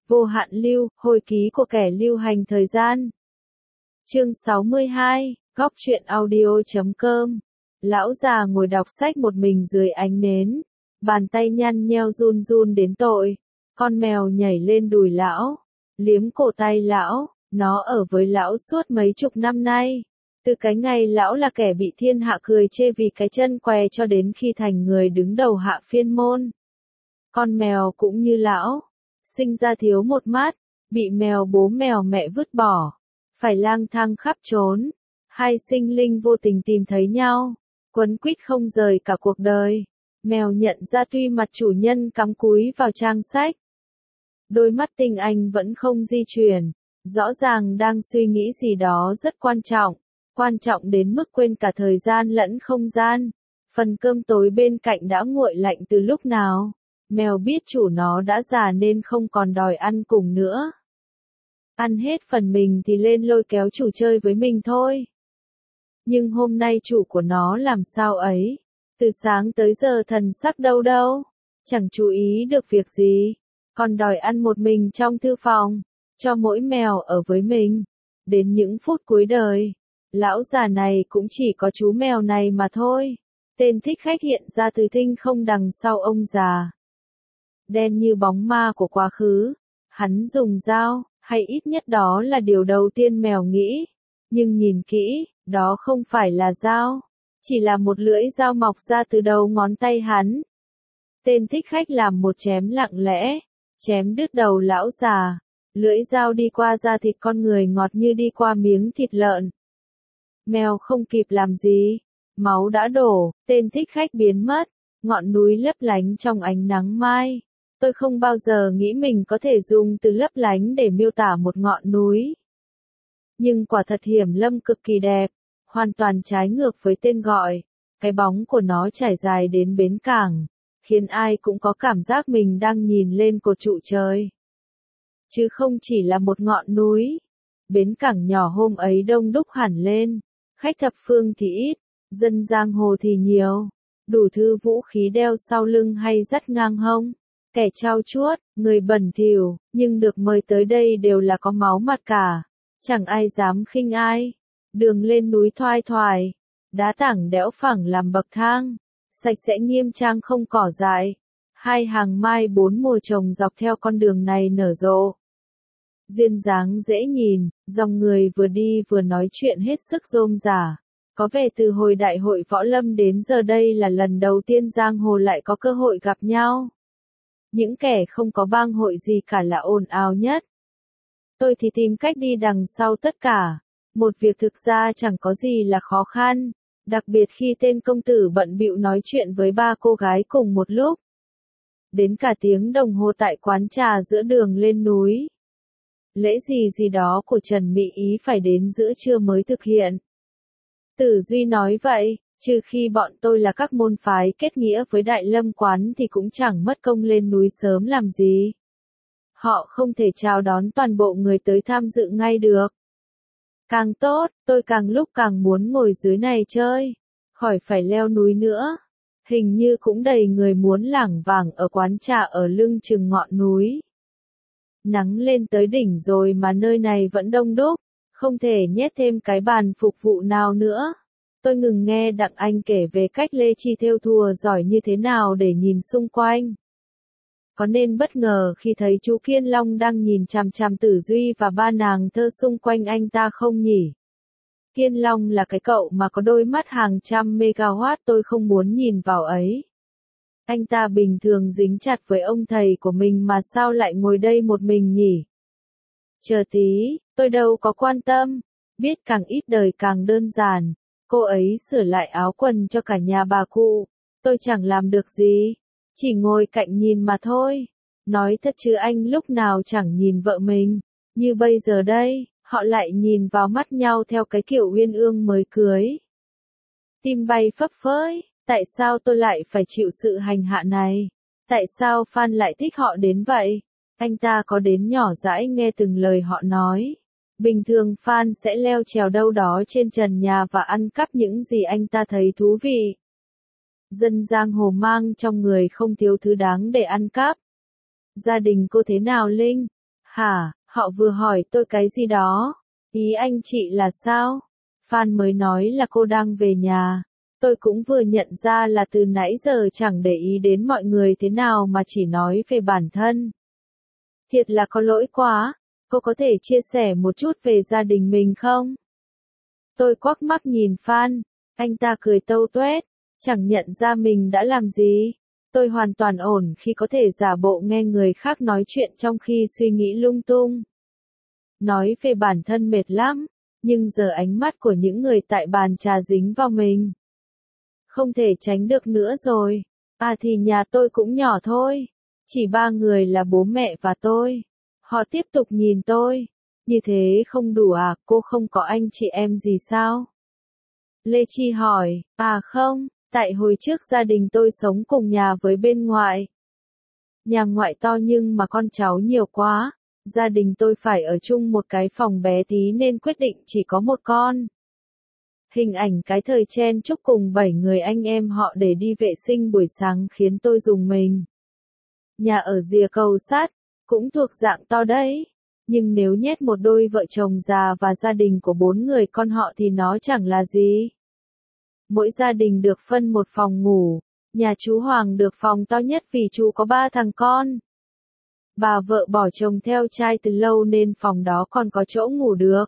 Vô hạn lưu, hồi ký của kẻ lưu hành thời gian. Chương 62, góc truyện audio.com. Lão già ngồi đọc sách một mình dưới ánh nến, bàn tay nhăn nheo run run đến tội. Con mèo nhảy lên đùi lão, liếm cổ tay lão, nó ở với lão suốt mấy chục năm nay. Từ cái ngày lão là kẻ bị thiên hạ cười chê vì cái chân què cho đến khi thành người đứng đầu hạ phiên môn. Con mèo cũng như lão, sinh ra thiếu một mắt, bị mèo bố mèo mẹ vứt bỏ, phải lang thang khắp trốn. Hai sinh linh vô tình tìm thấy nhau, quấn quýt không rời cả cuộc đời. Mèo nhận ra tuy mặt chủ nhân cắm cúi vào trang sách, đôi mắt tinh anh vẫn không di chuyển, rõ ràng đang suy nghĩ gì đó rất quan trọng đến mức quên cả thời gian lẫn không gian. Phần cơm tối bên cạnh đã nguội lạnh từ lúc nào. Mèo biết chủ nó đã già nên không còn đòi ăn cùng nữa. Ăn hết phần mình thì lên lôi kéo chủ chơi với mình thôi. Nhưng hôm nay chủ của nó làm sao ấy? Từ sáng tới giờ thần sắc đâu, chẳng chú ý được việc gì, còn đòi ăn một mình trong thư phòng, cho mỗi mèo ở với mình. Đến những phút cuối đời, lão già này cũng chỉ có chú mèo này mà thôi. Tên thích khách hiện ra từ thinh không đằng sau ông già. Đen như bóng ma của quá khứ, hắn dùng dao, hay ít nhất đó là điều đầu tiên mèo nghĩ. Nhưng nhìn kỹ, đó không phải là dao, chỉ là một lưỡi dao mọc ra từ đầu ngón tay hắn. Tên thích khách làm một chém lặng lẽ, chém đứt đầu lão già. Lưỡi dao đi qua da thịt con người ngọt như đi qua miếng thịt lợn. Mèo không kịp làm gì, máu đã đổ, tên thích khách biến mất, ngọn núi lấp lánh trong ánh nắng mai. Tôi không bao giờ nghĩ mình có thể dùng từ lấp lánh để miêu tả một ngọn núi. Nhưng quả thật hiểm lâm cực kỳ đẹp, hoàn toàn trái ngược với tên gọi. Cái bóng của nó trải dài đến bến cảng, khiến ai cũng có cảm giác mình đang nhìn lên cột trụ trời. Chứ không chỉ là một ngọn núi. Bến cảng nhỏ hôm ấy đông đúc hẳn lên, khách thập phương thì ít, dân giang hồ thì nhiều, đủ thứ vũ khí đeo sau lưng hay dắt ngang hông. Kẻ trau chuốt, người bẩn thỉu, nhưng được mời tới đây đều là có máu mặt cả. Chẳng ai dám khinh ai. Đường lên núi thoai thoải, đá tảng đẽo phẳng làm bậc thang, sạch sẽ nghiêm trang không cỏ dại. Hai hàng mai bốn mùa trồng dọc theo con đường này nở rộ. Duyên dáng dễ nhìn, dòng người vừa đi vừa nói chuyện hết sức rôm rả. Có vẻ từ hồi đại hội võ lâm đến giờ đây là lần đầu tiên giang hồ lại có cơ hội gặp nhau. Những kẻ không có bang hội gì cả là ồn ào nhất. Tôi thì tìm cách đi đằng sau tất cả. Một việc thực ra chẳng có gì là khó khăn, đặc biệt khi tên công tử bận bịu nói chuyện với ba cô gái cùng một lúc. Đến cả tiếng đồng hồ tại quán trà giữa đường lên núi. Lễ gì đó của Trần Mỹ Ý phải đến giữa trưa mới thực hiện. Tử Duy nói vậy, trừ khi bọn tôi là các môn phái kết nghĩa với Đại Lâm quán thì cũng chẳng mất công lên núi sớm làm gì. Họ không thể chào đón toàn bộ người tới tham dự ngay được. Càng tốt, tôi càng lúc càng muốn ngồi dưới này chơi, khỏi phải leo núi nữa. Hình như cũng đầy người muốn lảng vảng ở quán trà ở lưng chừng ngọn núi. Nắng lên tới đỉnh rồi mà nơi này vẫn đông đúc, không thể nhét thêm cái bàn phục vụ nào nữa. Tôi ngừng nghe Đặng Anh kể về cách Lê Chi thêu thùa giỏi như thế nào để nhìn xung quanh. Có nên bất ngờ khi thấy chú Kiên Long đang nhìn chằm chằm Tử Duy và ba nàng thơ xung quanh anh ta không nhỉ? Kiên Long là cái cậu mà có đôi mắt hàng trăm megawatt, tôi không muốn nhìn vào ấy. Anh ta bình thường dính chặt với ông thầy của mình mà sao lại ngồi đây một mình nhỉ? Chờ tí, tôi đâu có quan tâm, biết càng ít đời càng đơn giản. Cô ấy sửa lại áo quần cho cả nhà bà cụ, tôi chẳng làm được gì, chỉ ngồi cạnh nhìn mà thôi. Nói thật chứ anh lúc nào chẳng nhìn vợ mình, như bây giờ đây, họ lại nhìn vào mắt nhau theo cái kiểu uyên ương mới cưới. Tim bay phấp phới, tại sao tôi lại phải chịu sự hành hạ này? Tại sao Phan lại thích họ đến vậy? Anh ta có đến nhỏ dãi nghe từng lời họ nói. Bình thường Phan sẽ leo trèo đâu đó trên trần nhà và ăn cắp những gì anh ta thấy thú vị. Dân giang hồ mang trong người không thiếu thứ đáng để ăn cắp. Gia đình cô thế nào Linh? Hả, họ vừa hỏi tôi cái gì đó? Ý anh chị là sao? Phan mới nói là cô đang về nhà. Tôi cũng vừa nhận ra là từ nãy giờ chẳng để ý đến mọi người thế nào mà chỉ nói về bản thân. Thiệt là có lỗi quá, cô có thể chia sẻ một chút về gia đình mình không? Tôi quắc mắt nhìn Phan, anh ta cười tâu tuét, chẳng nhận ra mình đã làm gì. Tôi hoàn toàn ổn khi có thể giả bộ nghe người khác nói chuyện trong khi suy nghĩ lung tung. Nói về bản thân mệt lắm, nhưng giờ ánh mắt của những người tại bàn trà dính vào mình. Không thể tránh được nữa rồi. À thì nhà tôi cũng nhỏ thôi. Chỉ 3 người là bố mẹ và tôi. Họ tiếp tục nhìn tôi. Như thế không đủ à, cô không có anh chị em gì sao? Lê Chi hỏi, à không, tại hồi trước gia đình tôi sống cùng nhà với bên ngoại. Nhà ngoại to nhưng mà con cháu nhiều quá. Gia đình tôi phải ở chung một cái phòng bé tí nên quyết định chỉ có một con. Hình ảnh cái thời chen chúc cùng 7 người anh em họ để đi vệ sinh buổi sáng khiến tôi rùng mình. Nhà ở rìa cầu sắt, cũng thuộc dạng to đấy. Nhưng nếu nhét một đôi vợ chồng già và gia đình của 4 người con họ thì nó chẳng là gì. Mỗi gia đình được phân một phòng ngủ. Nhà chú Hoàng được phòng to nhất vì chú có 3 thằng con. Bà vợ bỏ chồng theo trai từ lâu nên phòng đó còn có chỗ ngủ được.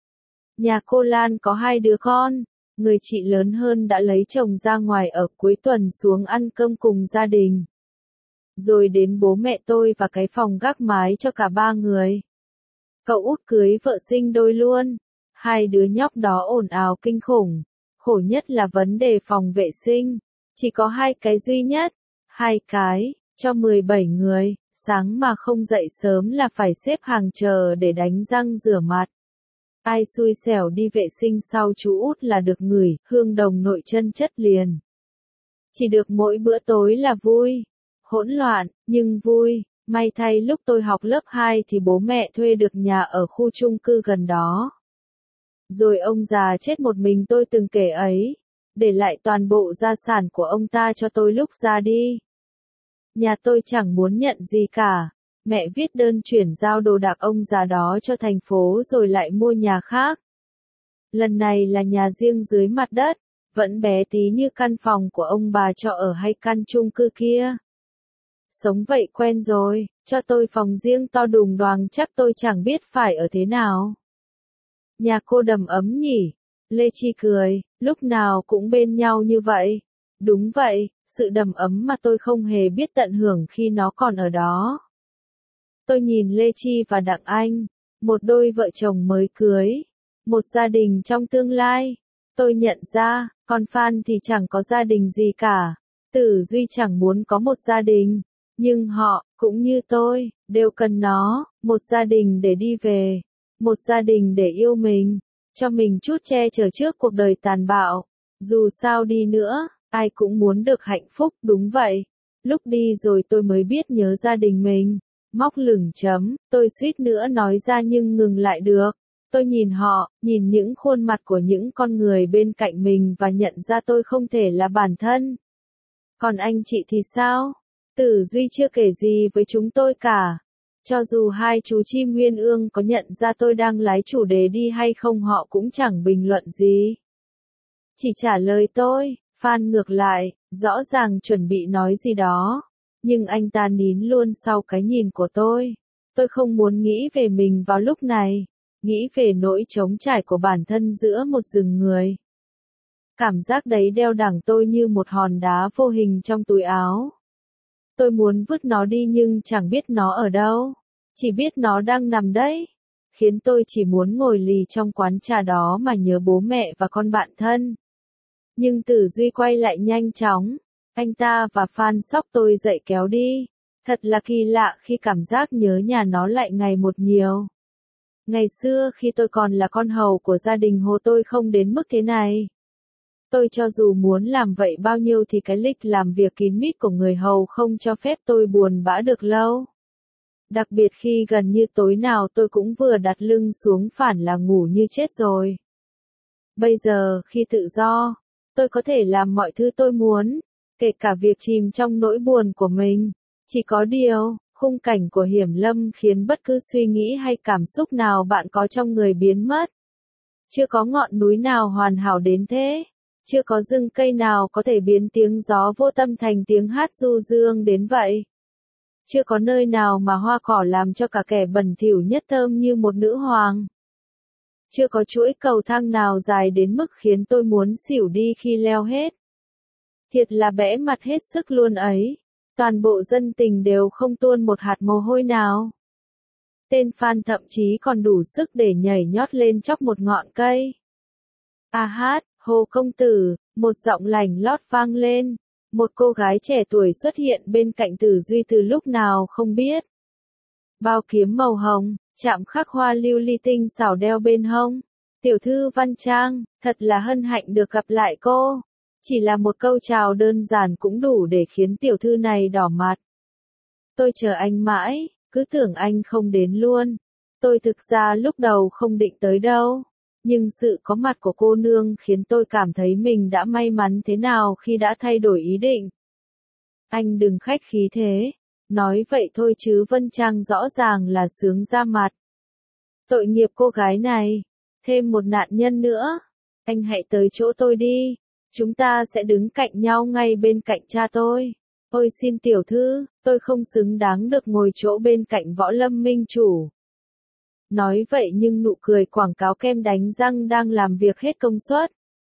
Nhà cô Lan có 2 đứa con, người chị lớn hơn đã lấy chồng ra ngoài ở cuối tuần xuống ăn cơm cùng gia đình. Rồi đến bố mẹ tôi và cái phòng gác mái cho cả 3 người. Cậu út cưới vợ sinh đôi luôn. 2 đứa nhóc đó ồn ào kinh khủng. Khổ nhất là vấn đề phòng vệ sinh. Chỉ có 2 cái duy nhất. 2 cái, cho 17 người. Sáng mà không dậy sớm là phải xếp hàng chờ để đánh răng rửa mặt. Ai xui xẻo đi vệ sinh sau chú út là được ngửi hương đồng nội chân chất liền. Chỉ được mỗi bữa tối là vui. Hỗn loạn, nhưng vui. May thay lúc tôi học lớp 2 thì bố mẹ thuê được nhà ở khu chung cư gần đó. Rồi ông già chết một mình tôi từng kể ấy. Để lại toàn bộ gia sản của ông ta cho tôi lúc ra đi. Nhà tôi chẳng muốn nhận gì cả. Mẹ viết đơn chuyển giao đồ đạc ông già đó cho thành phố rồi lại mua nhà khác. Lần này là nhà riêng dưới mặt đất, vẫn bé tí như căn phòng của ông bà cho ở hay căn chung cư kia. Sống vậy quen rồi, cho tôi phòng riêng to đùng đoàng chắc tôi chẳng biết phải ở thế nào. Nhà cô đầm ấm nhỉ? Lê Chi cười, lúc nào cũng bên nhau như vậy. Đúng vậy, sự đầm ấm mà tôi không hề biết tận hưởng khi nó còn ở đó. Tôi nhìn Lê Chi và Đặng Anh, một đôi vợ chồng mới cưới, một gia đình trong tương lai. Tôi nhận ra, còn Phan thì chẳng có gia đình gì cả. Tử Duy chẳng muốn có một gia đình, nhưng họ, cũng như tôi, đều cần nó, một gia đình để đi về, một gia đình để yêu mình, cho mình chút che chở trước cuộc đời tàn bạo. Dù sao đi nữa, ai cũng muốn được hạnh phúc, đúng vậy. Lúc đi rồi tôi mới biết nhớ gia đình mình. Móc lửng chấm, tôi suýt nữa nói ra nhưng ngừng lại được. Tôi nhìn họ, nhìn những khuôn mặt của những con người bên cạnh mình và nhận ra tôi không thể là bản thân. Còn anh chị thì sao? Tử Duy chưa kể gì với chúng tôi cả. Cho dù 2 chú chim Nguyên Ương có nhận ra tôi đang lái chủ đề đi hay không họ cũng chẳng bình luận gì. Chỉ trả lời tôi, Phan ngược lại, rõ ràng chuẩn bị nói gì đó. Nhưng anh ta nín luôn sau cái nhìn của tôi. Tôi không muốn nghĩ về mình vào lúc này. Nghĩ về nỗi trống trải của bản thân giữa một rừng người. Cảm giác đấy đeo đẳng tôi như một hòn đá vô hình trong túi áo. Tôi muốn vứt nó đi nhưng chẳng biết nó ở đâu. Chỉ biết nó đang nằm đấy. Khiến tôi chỉ muốn ngồi lì trong quán trà đó mà nhớ bố mẹ và con bạn thân. Nhưng Tử Duy quay lại nhanh chóng. Anh ta và Phan xóc tôi dậy kéo đi. Thật là kỳ lạ khi cảm giác nhớ nhà nó lại ngày một nhiều. Ngày xưa khi tôi còn là con hầu của gia đình Hồ tôi không đến mức thế này. Tôi cho dù muốn làm vậy bao nhiêu thì cái lịch làm việc kín mít của người hầu không cho phép tôi buồn bã được lâu. Đặc biệt khi gần như tối nào tôi cũng vừa đặt lưng xuống phản là ngủ như chết rồi. Bây giờ khi tự do, tôi có thể làm mọi thứ tôi muốn. Kể cả việc chìm trong nỗi buồn của mình. Chỉ có điều, Khung cảnh của hiểm lâm khiến bất cứ suy nghĩ hay cảm xúc nào bạn có trong người biến mất. Chưa có ngọn núi nào hoàn hảo đến thế. Chưa có rừng cây nào có thể biến tiếng gió vô tâm thành tiếng hát du dương đến vậy. Chưa có nơi nào mà hoa cỏ làm cho cả kẻ bẩn thỉu nhất thơm như một nữ hoàng. Chưa có chuỗi cầu thang nào dài đến mức khiến tôi muốn xỉu đi khi leo hết. Thiệt là bẽ mặt hết sức luôn ấy. Toàn bộ dân tình đều không tuôn một hạt mồ hôi nào. Tên Phan thậm chí còn đủ sức để nhảy nhót lên chóp một ngọn cây. A hát, Hồ công tử, một giọng lành lót vang lên. Một cô gái trẻ tuổi xuất hiện bên cạnh Tử Duy từ lúc nào không biết. Bao kiếm màu hồng, chạm khắc hoa lưu ly tinh xảo đeo bên hông. Tiểu thư Văn Trang, thật là hân hạnh được gặp lại cô. Chỉ là một câu chào đơn giản cũng đủ để khiến tiểu thư này đỏ mặt. Tôi chờ anh mãi, cứ tưởng anh không đến luôn. Tôi thực ra lúc đầu không định tới đâu. Nhưng sự có mặt của cô nương khiến tôi cảm thấy mình đã may mắn thế nào khi đã thay đổi ý định. Anh đừng khách khí thế. Nói vậy thôi chứ Vân Trang rõ ràng là sướng ra mặt. Tội nghiệp cô gái này. Thêm một nạn nhân nữa. Anh hãy tới chỗ tôi đi. Chúng ta sẽ đứng cạnh nhau ngay bên cạnh cha tôi. Ôi xin tiểu thư, tôi không xứng đáng được ngồi chỗ bên cạnh Võ Lâm Minh chủ. Nói vậy nhưng nụ cười quảng cáo kem đánh răng đang làm việc hết công suất.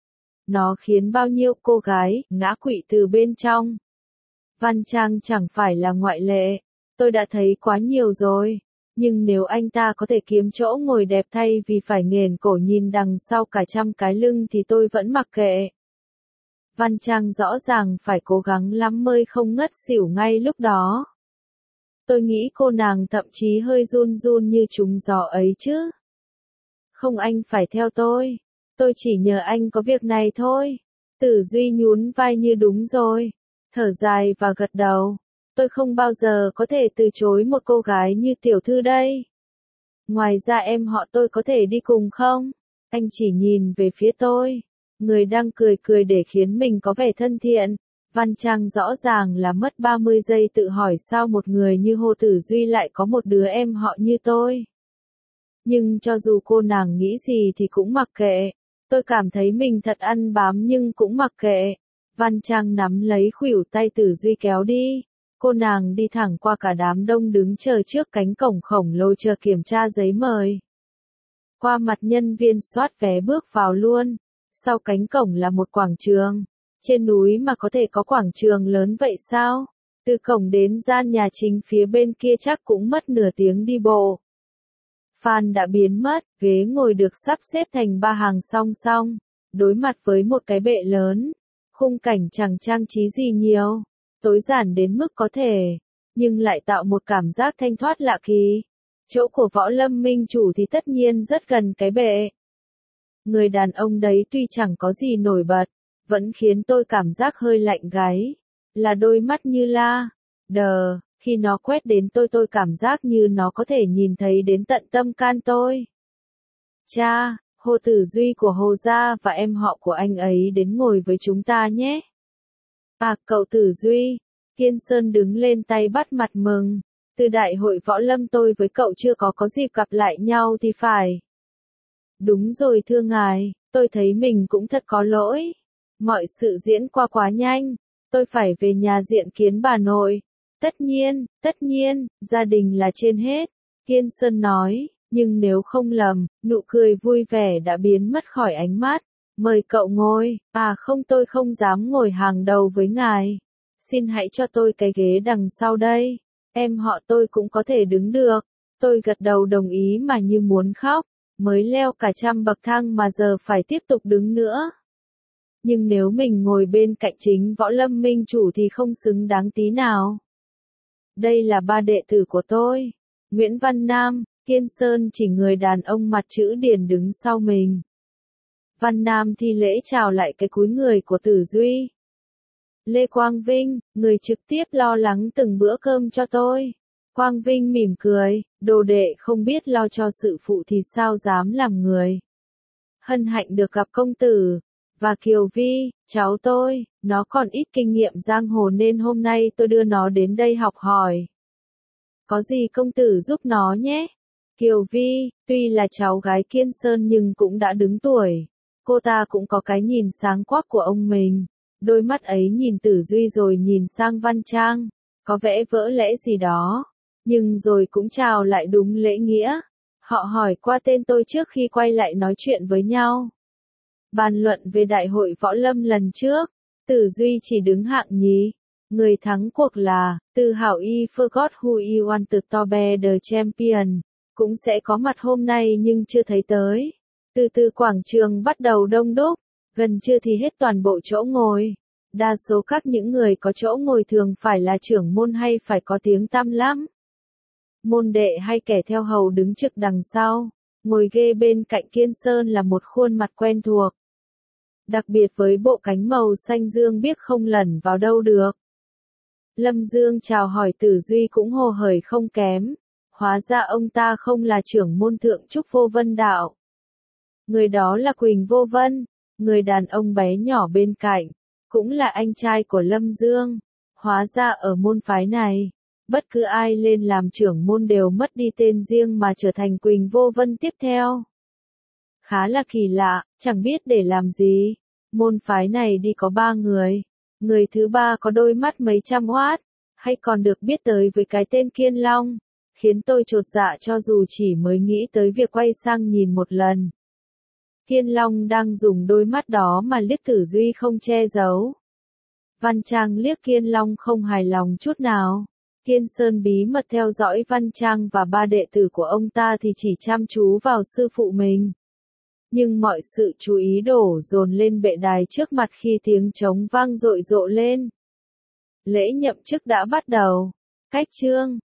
Nó khiến bao nhiêu cô gái ngã quỵ từ bên trong. Văn Trang chẳng phải là ngoại lệ. Tôi đã thấy quá nhiều rồi. Nhưng nếu anh ta có thể kiếm chỗ ngồi đẹp thay vì phải nghền cổ nhìn đằng sau cả trăm cái lưng thì tôi vẫn mặc kệ. Văn Trang rõ ràng phải cố gắng lắm mới không ngất xỉu ngay lúc đó. Tôi nghĩ cô nàng thậm chí hơi run run như trúng gió ấy chứ. Không, anh phải theo tôi. Tôi chỉ nhờ anh có việc này thôi. Tử Duy nhún vai như đúng rồi. Thở dài và gật đầu. Tôi không bao giờ có thể từ chối một cô gái như tiểu thư đây. Ngoài ra em họ tôi có thể đi cùng không? Anh chỉ nhìn về phía tôi. Người đang cười cười để khiến mình có vẻ thân thiện. Văn Trang rõ ràng là mất 30 giây tự hỏi sao một người như Hồ Tử Duy lại có một đứa em họ như tôi. Nhưng cho dù cô nàng nghĩ gì thì cũng mặc kệ. Tôi cảm thấy mình thật ăn bám nhưng cũng mặc kệ. Văn Trang nắm lấy khuỷu tay Tử Duy kéo đi. Cô nàng đi thẳng qua cả đám đông đứng chờ trước cánh cổng khổng lồ chờ kiểm tra giấy mời. Qua mặt nhân viên soát vé bước vào luôn. Sau cánh cổng là một quảng trường. Trên núi mà có thể có quảng trường lớn vậy sao? Từ cổng đến gian nhà chính phía bên kia chắc cũng mất nửa tiếng đi bộ. Phan đã biến mất, ghế ngồi được sắp xếp thành 3 hàng song song, đối mặt với một cái bệ lớn. Khung cảnh chẳng trang trí gì nhiều, tối giản đến mức có thể, nhưng lại tạo một cảm giác thanh thoát lạ kỳ. Chỗ của Võ Lâm Minh chủ thì tất nhiên rất gần cái bệ. Người đàn ông đấy tuy chẳng có gì nổi bật, vẫn khiến tôi cảm giác hơi lạnh gáy. Là đôi mắt như la, đờ, khi nó quét đến tôi cảm giác như nó có thể nhìn thấy đến tận tâm can tôi. Cha, Hồ Tử Duy của Hồ gia và em họ của anh ấy đến ngồi với chúng ta nhé. À, cậu Tử Duy. Kiên Sơn đứng lên tay bắt mặt mừng. Từ đại hội võ lâm tôi với cậu chưa có dịp gặp lại nhau thì phải. Đúng rồi thưa ngài, tôi thấy mình cũng thật có lỗi. Mọi sự diễn qua quá nhanh, tôi phải về nhà diện kiến bà nội. Tất nhiên, gia đình là trên hết. Kiên Sơn nói, nhưng nếu không lầm, nụ cười vui vẻ đã biến mất khỏi ánh mắt. Mời cậu ngồi, à không tôi không dám ngồi hàng đầu với ngài. Xin hãy cho tôi cái ghế đằng sau đây, em họ tôi cũng có thể đứng được. Tôi gật đầu đồng ý mà như muốn khóc, mới leo cả trăm bậc thang mà giờ phải tiếp tục đứng nữa. Nhưng nếu mình ngồi bên cạnh chính Võ Lâm Minh chủ thì không xứng đáng tí nào. Đây là ba đệ tử của tôi. Nguyễn Văn Nam, Kiên Sơn chỉ người đàn ông mặt chữ điển đứng sau mình. Văn Nam thi lễ chào lại cái cúi người của Tử Duy. Lê Quang Vinh, người trực tiếp lo lắng từng bữa cơm cho tôi. Quang Vinh mỉm cười, đồ đệ không biết lo cho sự phụ thì sao dám làm người. Hân hạnh được gặp công tử. Và Kiều Vi, cháu tôi, nó còn ít kinh nghiệm giang hồ nên hôm nay tôi đưa nó đến đây học hỏi. Có gì công tử giúp nó nhé. Kiều Vi, tuy là cháu gái Kiên Sơn nhưng cũng đã đứng tuổi. Cô ta cũng có cái nhìn sáng quắc của ông mình. Đôi mắt ấy nhìn Tử Duy rồi nhìn sang Văn Trang. Có vẻ vỡ lẽ gì đó. Nhưng rồi cũng chào lại đúng lễ nghĩa. Họ hỏi qua tên tôi trước khi quay lại nói chuyện với nhau. Bàn luận về đại hội võ lâm lần trước. Tử Duy chỉ đứng hạng nhì. Người thắng cuộc là, Từ Hảo Y forgot who you wanted to be the champion. Cũng sẽ có mặt hôm nay nhưng chưa thấy tới. Từ từ quảng trường bắt đầu đông đúc. Gần trưa thì hết toàn bộ chỗ ngồi. Đa số các những người có chỗ ngồi thường phải là trưởng môn hay phải có tiếng tăm lắm. Môn đệ hay kẻ theo hầu đứng trực đằng sau. Ngồi ghê bên cạnh Kiên Sơn là một khuôn mặt quen thuộc. Đặc biệt với bộ cánh màu xanh dương biếc không lẩn vào đâu được. Lâm Dương chào hỏi Tử Duy cũng hồ hởi không kém. Hóa ra ông ta không là trưởng môn Thượng Trúc Vô Vân Đạo. Người đó là Quỳnh Vô Vân, người đàn ông bé nhỏ bên cạnh, cũng là anh trai của Lâm Dương. Hóa ra ở môn phái này, bất cứ ai lên làm trưởng môn đều mất đi tên riêng mà trở thành Quỳnh Vô Vân tiếp theo. Khá là kỳ lạ, chẳng biết để làm gì. Môn phái này đi có 3 người. Người thứ 3 có đôi mắt mấy trăm oát, hay còn được biết tới với cái tên Kiên Long, khiến tôi chột dạ cho dù chỉ mới nghĩ tới việc quay sang nhìn một lần. Kiên Long đang dùng đôi mắt đó mà liếc Tử Duy không che giấu. Văn Trang liếc Kiên Long không hài lòng chút nào. Kiên Sơn bí mật theo dõi Văn Trang và 3 đệ tử của ông ta thì chỉ chăm chú vào sư phụ mình. Nhưng mọi sự chú ý đổ dồn lên bệ đài trước mặt khi tiếng trống vang dội rộ lên. Lễ nhậm chức đã bắt đầu. Cách chương